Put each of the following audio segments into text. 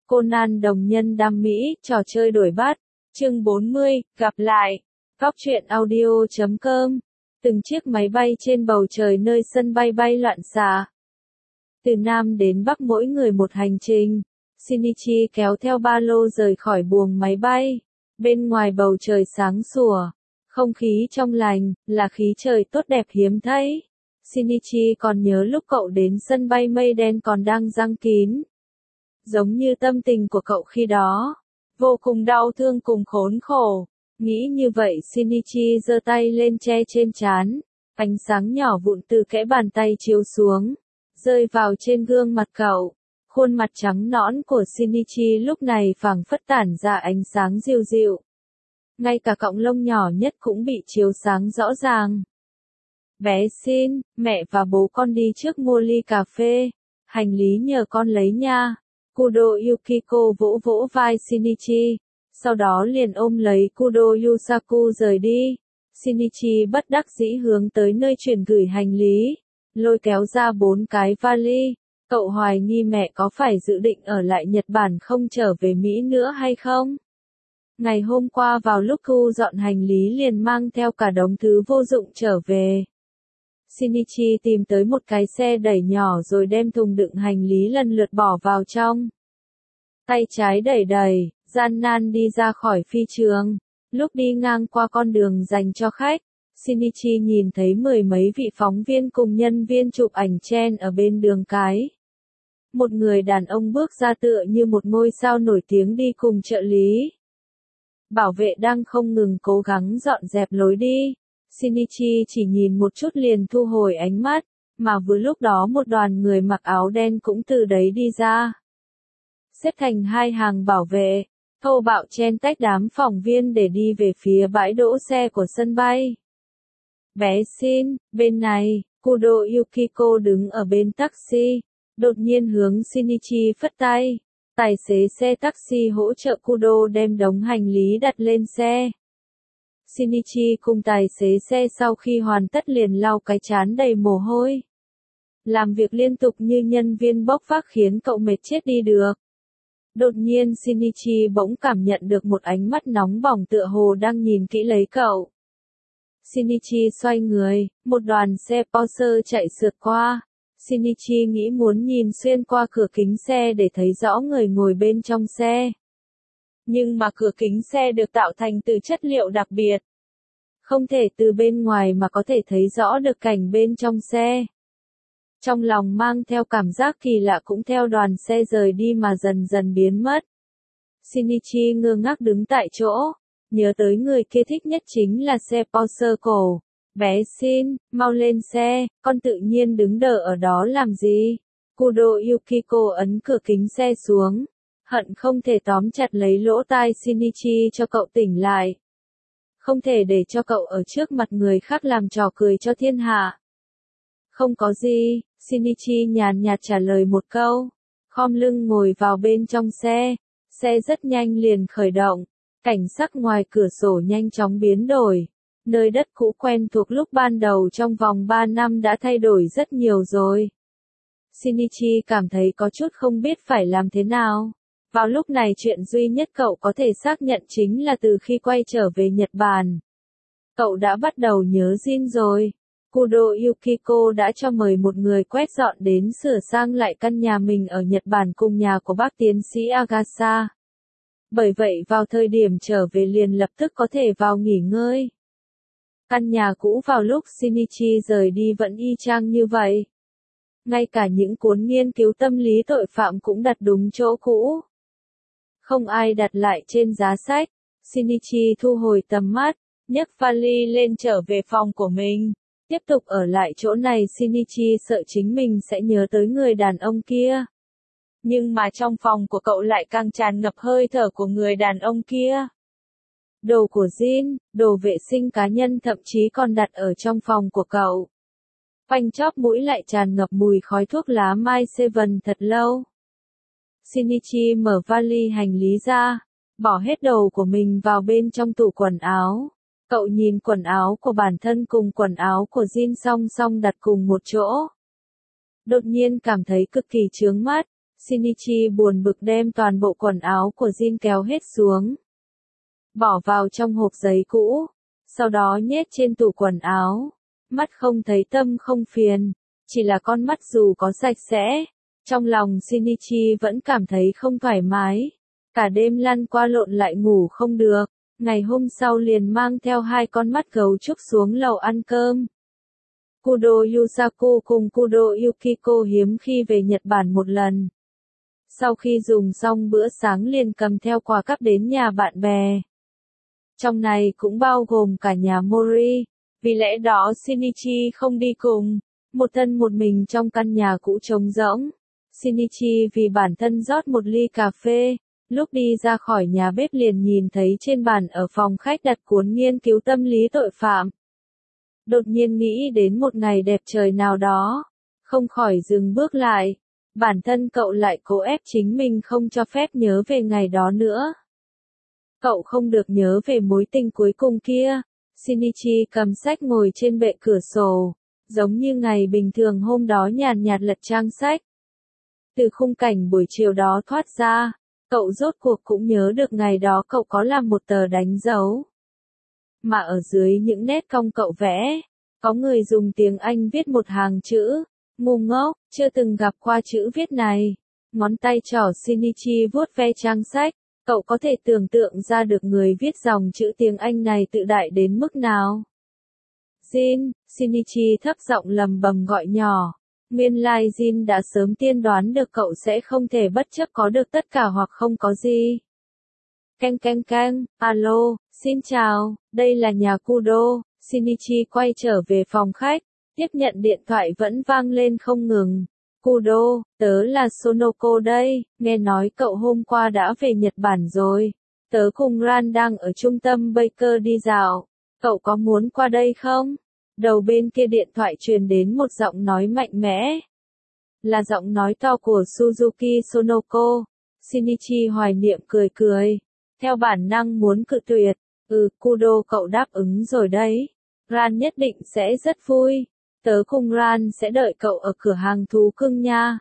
Conan đồng nhân đam mỹ, trò chơi đổi bát. Chương 40, gặp lại. Góc truyện audio.com. Từng chiếc máy bay trên bầu trời nơi sân bay bay loạn xạ. Từ Nam đến Bắc mỗi người một hành trình. Shinichi kéo theo ba lô rời khỏi buồng máy bay. Bên ngoài bầu trời sáng sủa. Không khí trong lành, là khí trời tốt đẹp hiếm thấy. Shinichi còn nhớ lúc cậu đến sân bay mây đen còn đang giăng kín. Giống như tâm tình của cậu khi đó. Vô cùng đau thương cùng khốn khổ. Nghĩ như vậy Shinichi giơ tay lên che trên trán. Ánh sáng nhỏ vụn từ kẽ bàn tay chiếu xuống. Rơi vào trên gương mặt cậu. Khuôn mặt trắng nõn của Shinichi lúc này phảng phất tản ra ánh sáng dịu dịu. Ngay cả cọng lông nhỏ nhất cũng bị chiếu sáng rõ ràng. Bé Shin, mẹ và bố con đi trước mua ly cà phê. Hành lý nhờ con lấy nha. Kudo Yukiko vỗ vỗ vai Shinichi. Sau đó liền ôm lấy Kudo Yusaku rời đi. Shinichi bất đắc dĩ hướng tới nơi chuyển gửi hành lý. Lôi kéo ra 4 cái vali. Cậu hoài nghi mẹ có phải dự định ở lại Nhật Bản không trở về Mỹ nữa hay không? Ngày hôm qua vào lúc thu dọn hành lý liền mang theo cả đống thứ vô dụng trở về. Shinichi tìm tới một cái xe đẩy nhỏ rồi đem thùng đựng hành lý lần lượt bỏ vào trong. Tay trái đẩy đẩy, gian nan đi ra khỏi phi trường. Lúc đi ngang qua con đường dành cho khách, Shinichi nhìn thấy mười mấy vị phóng viên cùng nhân viên chụp ảnh chen ở bên đường cái. Một người đàn ông bước ra tựa như một ngôi sao nổi tiếng đi cùng trợ lý. Bảo vệ đang không ngừng cố gắng dọn dẹp lối đi. Shinichi chỉ nhìn một chút liền thu hồi ánh mắt, mà vừa lúc đó một đoàn người mặc áo đen cũng từ đấy đi ra. Xếp thành hai hàng bảo vệ, thô bạo chen tách đám phóng viên để đi về phía bãi đỗ xe của sân bay. Bé Shin, bên này, Kudo Yukiko đứng ở bên taxi, đột nhiên hướng Shinichi phất tay. Tài xế xe taxi hỗ trợ Kudo đem đống hành lý đặt lên xe. Shinichi cùng tài xế xe sau khi hoàn tất liền lau cái trán đầy mồ hôi. Làm việc liên tục như nhân viên bốc vác khiến cậu mệt chết đi được. Đột nhiên Shinichi bỗng cảm nhận được một ánh mắt nóng bỏng tựa hồ đang nhìn kỹ lấy cậu. Shinichi xoay người, một đoàn xe Porsche chạy sượt qua. Shinichi nghĩ muốn nhìn xuyên qua cửa kính xe để thấy rõ người ngồi bên trong xe. Nhưng mà cửa kính xe được tạo thành từ chất liệu đặc biệt. Không thể từ bên ngoài mà có thể thấy rõ được cảnh bên trong xe. Trong lòng mang theo cảm giác kỳ lạ cũng theo đoàn xe rời đi mà dần dần biến mất. Shinichi ngơ ngác đứng tại chỗ. Nhớ tới người kia thích nhất chính là xe Porsche cổ. Bé Shin, mau lên xe, con tự nhiên đứng đợi ở đó làm gì? Kudo Yukiko ấn cửa kính xe xuống. Hận không thể tóm chặt lấy lỗ tai Shinichi cho cậu tỉnh lại. Không thể để cho cậu ở trước mặt người khác làm trò cười cho thiên hạ. Không có gì, Shinichi nhàn nhạt trả lời một câu. Khom lưng ngồi vào bên trong xe. Xe rất nhanh liền khởi động. Cảnh sắc ngoài cửa sổ nhanh chóng biến đổi. Nơi đất cũ quen thuộc lúc ban đầu trong vòng 3 năm đã thay đổi rất nhiều rồi. Shinichi cảm thấy có chút không biết phải làm thế nào. Vào lúc này chuyện duy nhất cậu có thể xác nhận chính là từ khi quay trở về Nhật Bản. Cậu đã bắt đầu nhớ Jin rồi. Kudo Yukiko đã cho mời một người quét dọn đến sửa sang lại căn nhà mình ở Nhật Bản cùng nhà của bác tiến sĩ Agasa. Bởi vậy vào thời điểm trở về liền lập tức có thể vào nghỉ ngơi. Căn nhà cũ vào lúc Shinichi rời đi vẫn y chang như vậy. Ngay cả những cuốn nghiên cứu tâm lý tội phạm cũng đặt đúng chỗ cũ. Không ai đặt lại trên giá sách. Shinichi thu hồi tầm mắt, nhấc vali lên trở về phòng của mình. Tiếp tục ở lại chỗ này Shinichi sợ chính mình sẽ nhớ tới người đàn ông kia. Nhưng mà trong phòng của cậu lại càng tràn ngập hơi thở của người đàn ông kia. Đồ của Jin, đồ vệ sinh cá nhân thậm chí còn đặt ở trong phòng của cậu. Quanh chóp mũi lại tràn ngập mùi khói thuốc lá Mai Seven thật lâu. Shinichi mở vali hành lý ra, bỏ hết đồ của mình vào bên trong tủ quần áo. Cậu nhìn quần áo của bản thân cùng quần áo của Jin song song đặt cùng một chỗ. Đột nhiên cảm thấy cực kỳ chướng mắt, Shinichi buồn bực đem toàn bộ quần áo của Jin kéo hết xuống. Bỏ vào trong hộp giấy cũ, sau đó nhét trên tủ quần áo. Mắt không thấy tâm không phiền, chỉ là con mắt dù có sạch sẽ. Trong lòng Shinichi vẫn cảm thấy không thoải mái. Cả đêm lăn qua lộn lại ngủ không được. Ngày hôm sau liền mang theo 2 con mắt gấu trúc xuống lầu ăn cơm. Kudo Yusaku cùng Kudo Yukiko hiếm khi về Nhật Bản một lần. Sau khi dùng xong bữa sáng liền cầm theo quà cắp đến nhà bạn bè. Trong này cũng bao gồm cả nhà Mori. Vì lẽ đó Shinichi không đi cùng. Một thân một mình trong căn nhà cũ trống rỗng. Shinichi vì bản thân rót một ly cà phê. Lúc đi ra khỏi nhà bếp liền nhìn thấy trên bàn ở phòng khách đặt cuốn nghiên cứu tâm lý tội phạm. Đột nhiên nghĩ đến một ngày đẹp trời nào đó. Không khỏi dừng bước lại. Bản thân cậu lại cố ép chính mình không cho phép nhớ về ngày đó nữa. Cậu không được nhớ về mối tình cuối cùng kia. Shinichi cầm sách ngồi trên bệ cửa sổ. Giống như ngày bình thường hôm đó nhàn nhạt lật trang sách. Từ khung cảnh buổi chiều đó thoát ra. Cậu rốt cuộc cũng nhớ được ngày đó cậu có làm một tờ đánh dấu. Mà ở dưới những nét cong cậu vẽ, có người dùng tiếng Anh viết một hàng chữ. Ngu ngốc, chưa từng gặp qua chữ viết này. Ngón tay trỏ Shinichi vuốt ve trang sách. Cậu có thể tưởng tượng ra được người viết dòng chữ tiếng Anh này tự đại đến mức nào. Jin, Shinichi thấp giọng lầm bầm gọi nhỏ. Nguyên lai Jin đã sớm tiên đoán được cậu sẽ không thể bất chấp có được tất cả hoặc không có gì. Canh canh canh, alo, xin chào, đây là nhà Kudo. Shinichi quay trở về phòng khách, tiếp nhận điện thoại vẫn vang lên không ngừng. Kudo, tớ là Sonoko đây, nghe nói cậu hôm qua đã về Nhật Bản rồi. Tớ cùng Ran đang ở trung tâm Baker đi dạo. Cậu có muốn qua đây không? Đầu bên kia điện thoại truyền đến một giọng nói mạnh mẽ. Là giọng nói to của Suzuki Sonoko. Shinichi hoài niệm cười cười. Theo bản năng muốn cự tuyệt. Kudo cậu đáp ứng rồi đấy. Ran nhất định sẽ rất vui. Tớ cùng Ran sẽ đợi cậu ở cửa hàng thú cưng nha.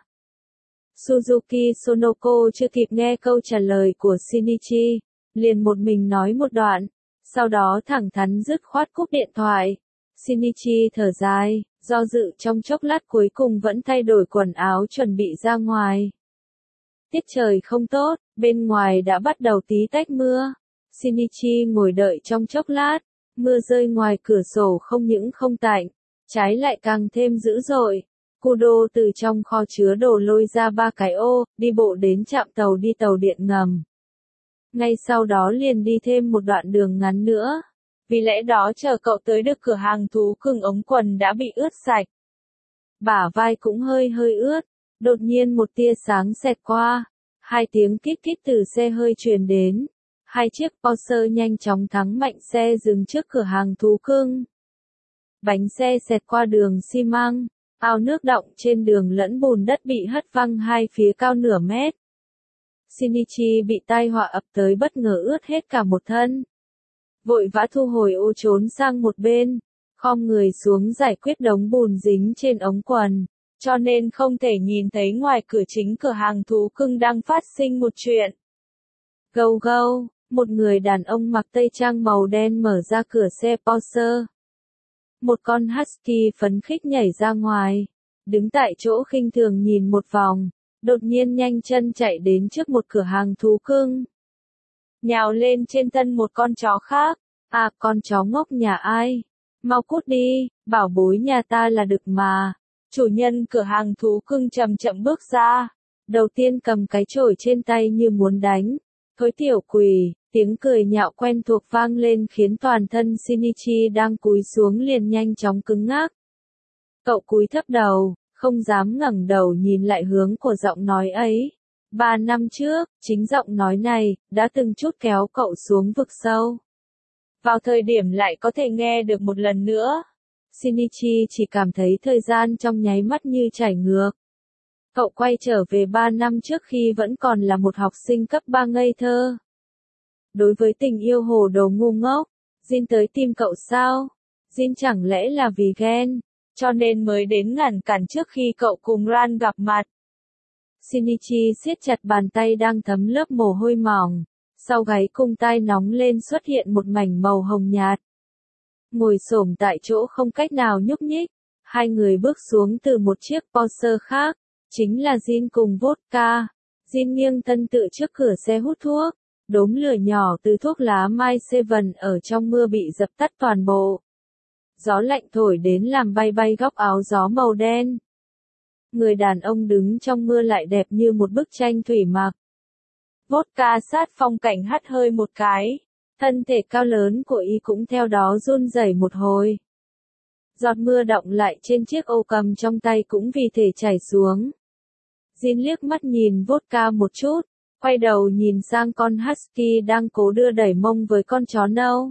Suzuki Sonoko chưa kịp nghe câu trả lời của Shinichi. Liền một mình nói một đoạn. Sau đó thẳng thắn dứt khoát cúp điện thoại. Shinichi thở dài, do dự trong chốc lát cuối cùng vẫn thay đổi quần áo chuẩn bị ra ngoài. Tiết trời không tốt, bên ngoài đã bắt đầu tí tách mưa. Shinichi ngồi đợi trong chốc lát, mưa rơi ngoài cửa sổ không những không tạnh, trái lại càng thêm dữ dội. Kudo từ trong kho chứa đồ lôi ra 3 cái ô, đi bộ đến trạm tàu đi tàu điện ngầm. Ngay sau đó liền đi thêm một đoạn đường ngắn nữa. Vì lẽ đó chờ cậu tới được cửa hàng thú cưng ống quần đã bị ướt sạch. Bả vai cũng hơi ướt. Đột nhiên một tia sáng xẹt qua. 2 tiếng kít kít từ xe hơi truyền đến. 2 chiếc Porsche nhanh chóng thắng mạnh xe dừng trước cửa hàng thú cưng. Bánh xe xẹt qua đường xi măng. Ao nước đọng trên đường lẫn bùn đất bị hất văng hai phía cao nửa mét. Shinichi bị tai họa ập tới bất ngờ ướt hết cả một thân. Vội vã thu hồi ô trốn sang một bên, khom người xuống giải quyết đống bùn dính trên ống quần, cho nên không thể nhìn thấy ngoài cửa chính cửa hàng thú cưng đang phát sinh một chuyện. Gâu gâu, một người đàn ông mặc tây trang màu đen mở ra cửa xe Porsche. Một con husky phấn khích nhảy ra ngoài, đứng tại chỗ khinh thường nhìn một vòng, đột nhiên nhanh chân chạy đến trước một cửa hàng thú cưng. Nhào lên trên thân một con chó khác. À, con chó ngốc nhà ai? Mau cút đi, bảo bối nhà ta là đực mà. Chủ nhân cửa hàng thú cưng chậm chậm bước ra. Đầu tiên cầm cái chổi trên tay như muốn đánh. Thối tiểu quỷ, tiếng cười nhạo quen thuộc vang lên khiến toàn thân Shinichi đang cúi xuống liền nhanh chóng cứng ngắc. Cậu cúi thấp đầu, không dám ngẩng đầu nhìn lại hướng của giọng nói ấy. 3 năm trước, chính giọng nói này, đã từng chút kéo cậu xuống vực sâu. Vào thời điểm lại có thể nghe được một lần nữa. Shinichi chỉ cảm thấy thời gian trong nháy mắt như chảy ngược. Cậu quay trở về 3 năm trước khi vẫn còn là một học sinh cấp 3 ngây thơ. Đối với tình yêu hồ đồ ngu ngốc, Jin tới tìm cậu sao? Jin chẳng lẽ là vì ghen, cho nên mới đến ngăn cản trước khi cậu cùng Ran gặp mặt. Shinichi siết chặt bàn tay đang thấm lớp mồ hôi mỏng. Sau gáy cung tai nóng lên xuất hiện một mảnh màu hồng nhạt. Ngồi xổm tại chỗ không cách nào nhúc nhích. Hai người bước xuống từ một chiếc Porsche khác. Chính là Jin cùng Vodka. Jin nghiêng thân tựa trước cửa xe hút thuốc. Đốm lửa nhỏ từ thuốc lá Mai Seven ở trong mưa bị dập tắt toàn bộ. Gió lạnh thổi đến làm bay bay góc áo gió màu đen. Người đàn ông đứng trong mưa lại đẹp như một bức tranh thủy mặc. Vodka sát phong cảnh hắt hơi một cái. Thân thể cao lớn của y cũng theo đó run rẩy một hồi. Giọt mưa đọng lại trên chiếc ô cầm trong tay cũng vì thế chảy xuống. Jin liếc mắt nhìn Vodka một chút, quay đầu nhìn sang con Husky đang cố đưa đẩy mông với con chó nâu.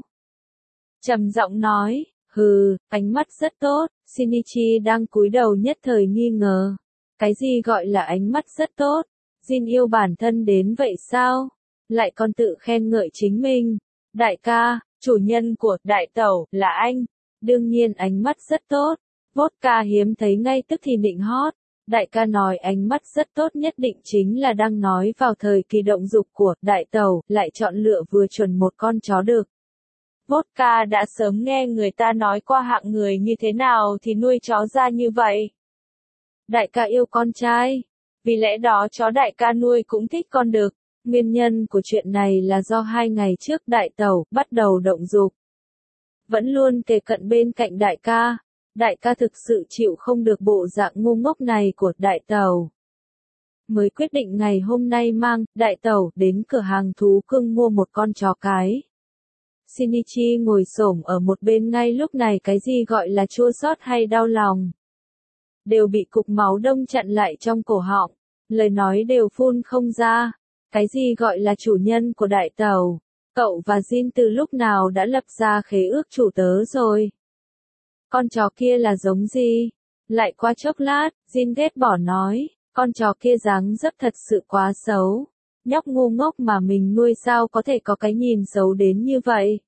Trầm giọng nói, hừ, ánh mắt rất tốt. Shinichi đang cúi đầu nhất thời nghi ngờ. Cái gì gọi là ánh mắt rất tốt? Jin yêu bản thân đến vậy sao? Lại còn tự khen ngợi chính mình. Đại ca, chủ nhân của đại tẩu là anh. Đương nhiên ánh mắt rất tốt. Vodka hiếm thấy ngay tức thì nịnh hót. Đại ca nói ánh mắt rất tốt nhất định chính là đang nói vào thời kỳ động dục của đại tẩu, lại chọn lựa vừa chuẩn một con chó đực. Vodka đã sớm nghe người ta nói qua hạng người như thế nào thì nuôi chó ra như vậy. Đại ca yêu con trai. Vì lẽ đó chó đại ca nuôi cũng thích con đực. Nguyên nhân của chuyện này là do 2 ngày trước đại tẩu bắt đầu động dục. Vẫn luôn kề cận bên cạnh đại ca. Đại ca thực sự chịu không được bộ dạng ngu ngốc này của đại tẩu. Mới quyết định ngày hôm nay mang đại tẩu đến cửa hàng thú cưng mua một con chó cái. Shinichi ngồi xổm ở một bên ngay lúc này, cái gì gọi là chua xót hay đau lòng đều bị cục máu đông chặn lại trong cổ họng, lời nói đều phun không ra. Cái gì gọi là chủ nhân của đại tẩu? Cậu và Jin từ lúc nào đã lập ra khế ước chủ tớ rồi? Con chó kia là giống gì? Lại qua chốc lát, Jin ghét bỏ nói, con chó kia dáng dấp thật sự quá xấu. Nhóc ngu ngốc mà mình nuôi sao có thể có cái nhìn xấu đến như vậy?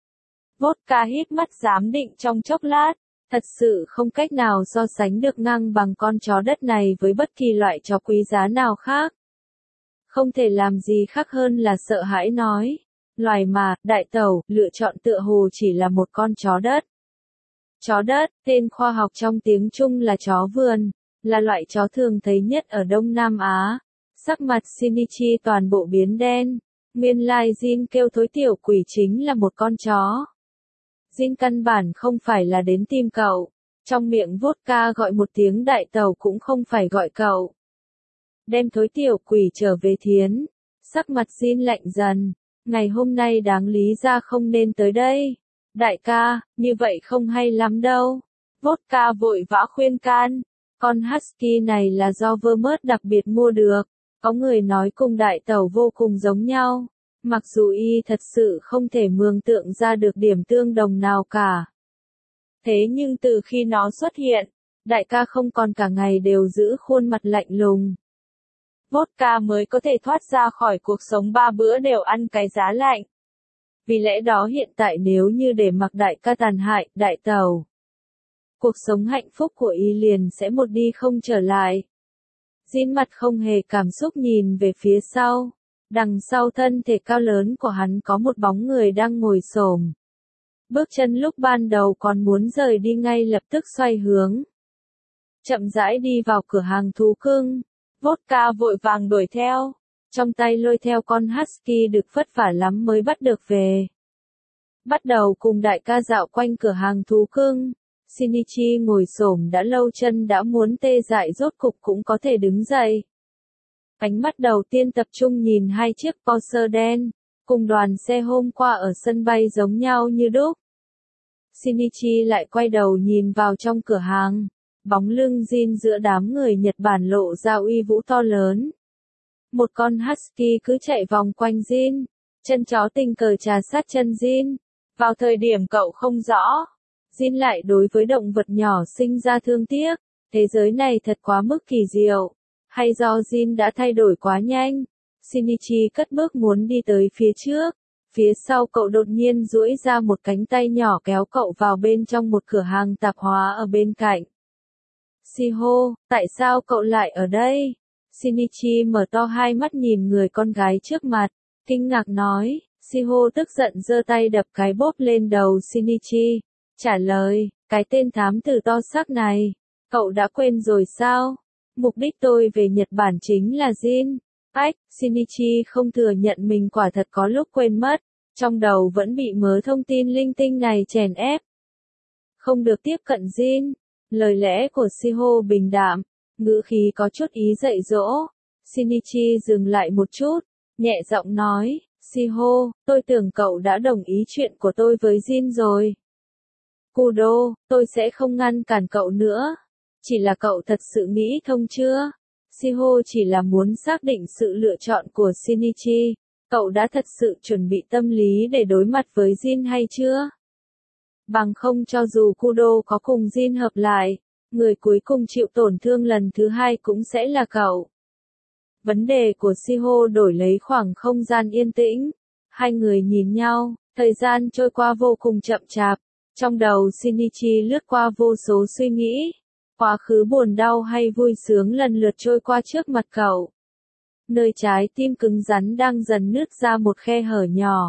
Vodka hít mắt giám định trong chốc lát, thật sự không cách nào so sánh được ngang bằng con chó đất này với bất kỳ loại chó quý giá nào khác. Không thể làm gì khác hơn là sợ hãi nói, loài mà, đại tẩu, lựa chọn tựa hồ chỉ là một con chó đất. Chó đất, tên khoa học trong tiếng Trung là chó vườn, là loại chó thường thấy nhất ở Đông Nam Á. Sắc mặt Shinichi toàn bộ biến đen. Nguyên lai Jin kêu thối tiểu quỷ chính là một con chó. Jin căn bản không phải là đến tìm cậu. Trong miệng Vodka gọi một tiếng đại tẩu cũng không phải gọi cậu. Đem thối tiểu quỷ trở về thiến. Sắc mặt Jin lạnh dần. Ngày hôm nay đáng lý ra không nên tới đây. Đại ca, như vậy không hay lắm đâu. Vodka vội vã khuyên can. Con Husky này là do Vermont đặc biệt mua được. Có người nói cùng đại tẩu vô cùng giống nhau. Mặc dù y thật sự không thể mường tượng ra được điểm tương đồng nào cả. Thế nhưng từ khi nó xuất hiện, đại ca không còn cả ngày đều giữ khuôn mặt lạnh lùng. Vodka mới có thể thoát ra khỏi cuộc sống 3 bữa đều ăn cái giá lạnh. Vì lẽ đó hiện tại nếu như để mặc đại ca tàn hại đại tẩu, cuộc sống hạnh phúc của y liền sẽ một đi không trở lại. Jin mặt không hề cảm xúc nhìn về phía sau. Đằng sau thân thể cao lớn của hắn có một bóng người đang ngồi xổm. Bước chân lúc ban đầu còn muốn rời đi ngay lập tức xoay hướng. Chậm rãi đi vào cửa hàng thú cưng. Vodka vội vàng đuổi theo. Trong tay lôi theo con Husky được vất vả lắm mới bắt được về. Bắt đầu cùng đại ca dạo quanh cửa hàng thú cưng. Shinichi ngồi xổm đã lâu chân đã muốn tê dại rốt cục cũng có thể đứng dậy. Ánh mắt đầu tiên tập trung nhìn 2 chiếc Porsche đen, cùng đoàn xe hôm qua ở sân bay giống nhau như đúc. Shinichi lại quay đầu nhìn vào trong cửa hàng, bóng lưng Jin giữa đám người Nhật Bản lộ ra uy vũ to lớn. Một con Husky cứ chạy vòng quanh Jin, chân chó tình cờ trà sát chân Jin. Vào thời điểm cậu không rõ, Jin lại đối với động vật nhỏ sinh ra thương tiếc. Thế giới này thật quá mức kỳ diệu. Hay do Jin đã thay đổi quá nhanh? Shinichi cất bước muốn đi tới phía trước. Phía sau cậu đột nhiên duỗi ra một cánh tay nhỏ kéo cậu vào bên trong một cửa hàng tạp hóa ở bên cạnh. Shiho, tại sao cậu lại ở đây? Shinichi mở to hai mắt nhìn người con gái trước mặt, kinh ngạc nói, Shiho tức giận giơ tay đập cái bốp lên đầu Shinichi, trả lời, cái tên thám tử to xác này, cậu đã quên rồi sao? Mục đích tôi về Nhật Bản chính là Jin. Ách, Shinichi không thừa nhận mình quả thật có lúc quên mất, trong đầu vẫn bị mớ thông tin linh tinh này chèn ép. Không được tiếp cận Jin. Lời lẽ của Shiho bình đạm, ngữ khí có chút ý dạy dỗ. Shinichi dừng lại một chút, nhẹ giọng nói, Shiho, tôi tưởng cậu đã đồng ý chuyện của tôi với Jin rồi. Kudo, tôi sẽ không ngăn cản cậu nữa. Chỉ là cậu thật sự nghĩ thông chưa? Shiho chỉ là muốn xác định sự lựa chọn của Shinichi. Cậu đã thật sự chuẩn bị tâm lý để đối mặt với Jin hay chưa? Bằng không cho dù Kudo có cùng Jin hợp lại, người cuối cùng chịu tổn thương lần thứ hai cũng sẽ là cậu. Vấn đề của Shiho đổi lấy khoảng không gian yên tĩnh. Hai người nhìn nhau, thời gian trôi qua vô cùng chậm chạp. Trong đầu Shinichi lướt qua vô số suy nghĩ. Quá khứ buồn đau hay vui sướng lần lượt trôi qua trước mặt cậu. Nơi trái tim cứng rắn đang dần nứt ra một khe hở nhỏ.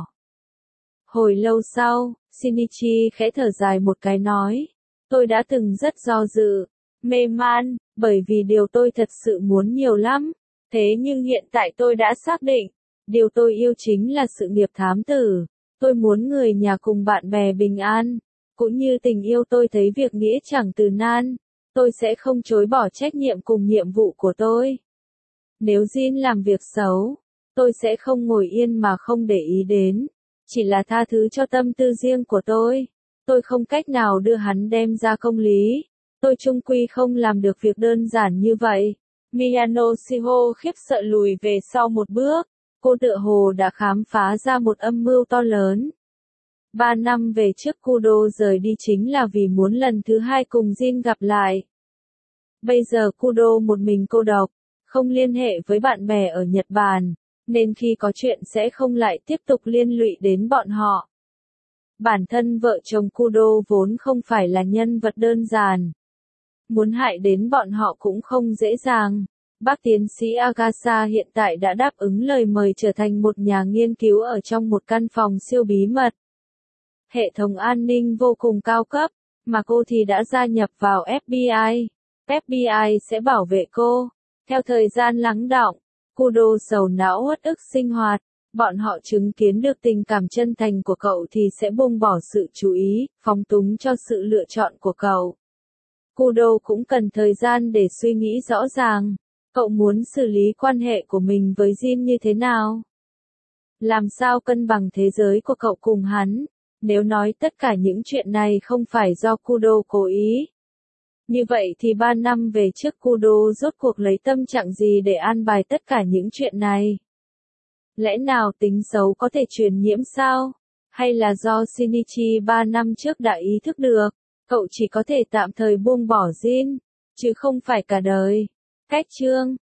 Hồi lâu sau, Shinichi khẽ thở dài một cái nói. Tôi đã từng rất do dự, mê man, bởi vì điều tôi thật sự muốn nhiều lắm. Thế nhưng hiện tại tôi đã xác định, điều tôi yêu chính là sự nghiệp thám tử. Tôi muốn người nhà cùng bạn bè bình an. Cũng như tình yêu tôi thấy việc nghĩa chẳng từ nan. Tôi sẽ không chối bỏ trách nhiệm cùng nhiệm vụ của tôi. Nếu Jin làm việc xấu, tôi sẽ không ngồi yên mà không để ý đến. Chỉ là tha thứ cho tâm tư riêng của tôi. Tôi không cách nào đưa hắn đem ra công lý. Tôi chung quy không làm được việc đơn giản như vậy. Miyano Shiho khiếp sợ lùi về sau một bước. Cô tựa hồ đã khám phá ra một âm mưu to lớn. 3 năm về trước Kudo rời đi chính là vì muốn lần thứ hai cùng Jin gặp lại. Bây giờ Kudo một mình cô độc, không liên hệ với bạn bè ở Nhật Bản, nên khi có chuyện sẽ không lại tiếp tục liên lụy đến bọn họ. Bản thân vợ chồng Kudo vốn không phải là nhân vật đơn giản. Muốn hại đến bọn họ cũng không dễ dàng. Bác tiến sĩ Agasa hiện tại đã đáp ứng lời mời trở thành một nhà nghiên cứu ở trong một căn phòng siêu bí mật. Hệ thống an ninh vô cùng cao cấp, mà cô thì đã gia nhập vào FBI. FBI sẽ bảo vệ cô. Theo thời gian lắng đọng, Kudo sầu não uất ức sinh hoạt. Bọn họ chứng kiến được tình cảm chân thành của cậu thì sẽ buông bỏ sự chú ý, phóng túng cho sự lựa chọn của cậu. Kudo cũng cần thời gian để suy nghĩ rõ ràng. Cậu muốn xử lý quan hệ của mình với Jin như thế nào? Làm sao cân bằng thế giới của cậu cùng hắn? Nếu nói tất cả những chuyện này không phải do Kudo cố ý. Như vậy thì 3 năm về trước Kudo rốt cuộc lấy tâm trạng gì để an bài tất cả những chuyện này? Lẽ nào tính xấu có thể truyền nhiễm sao? Hay là do Shinichi 3 năm trước đã ý thức được, cậu chỉ có thể tạm thời buông bỏ Jin, chứ không phải cả đời. Cách chương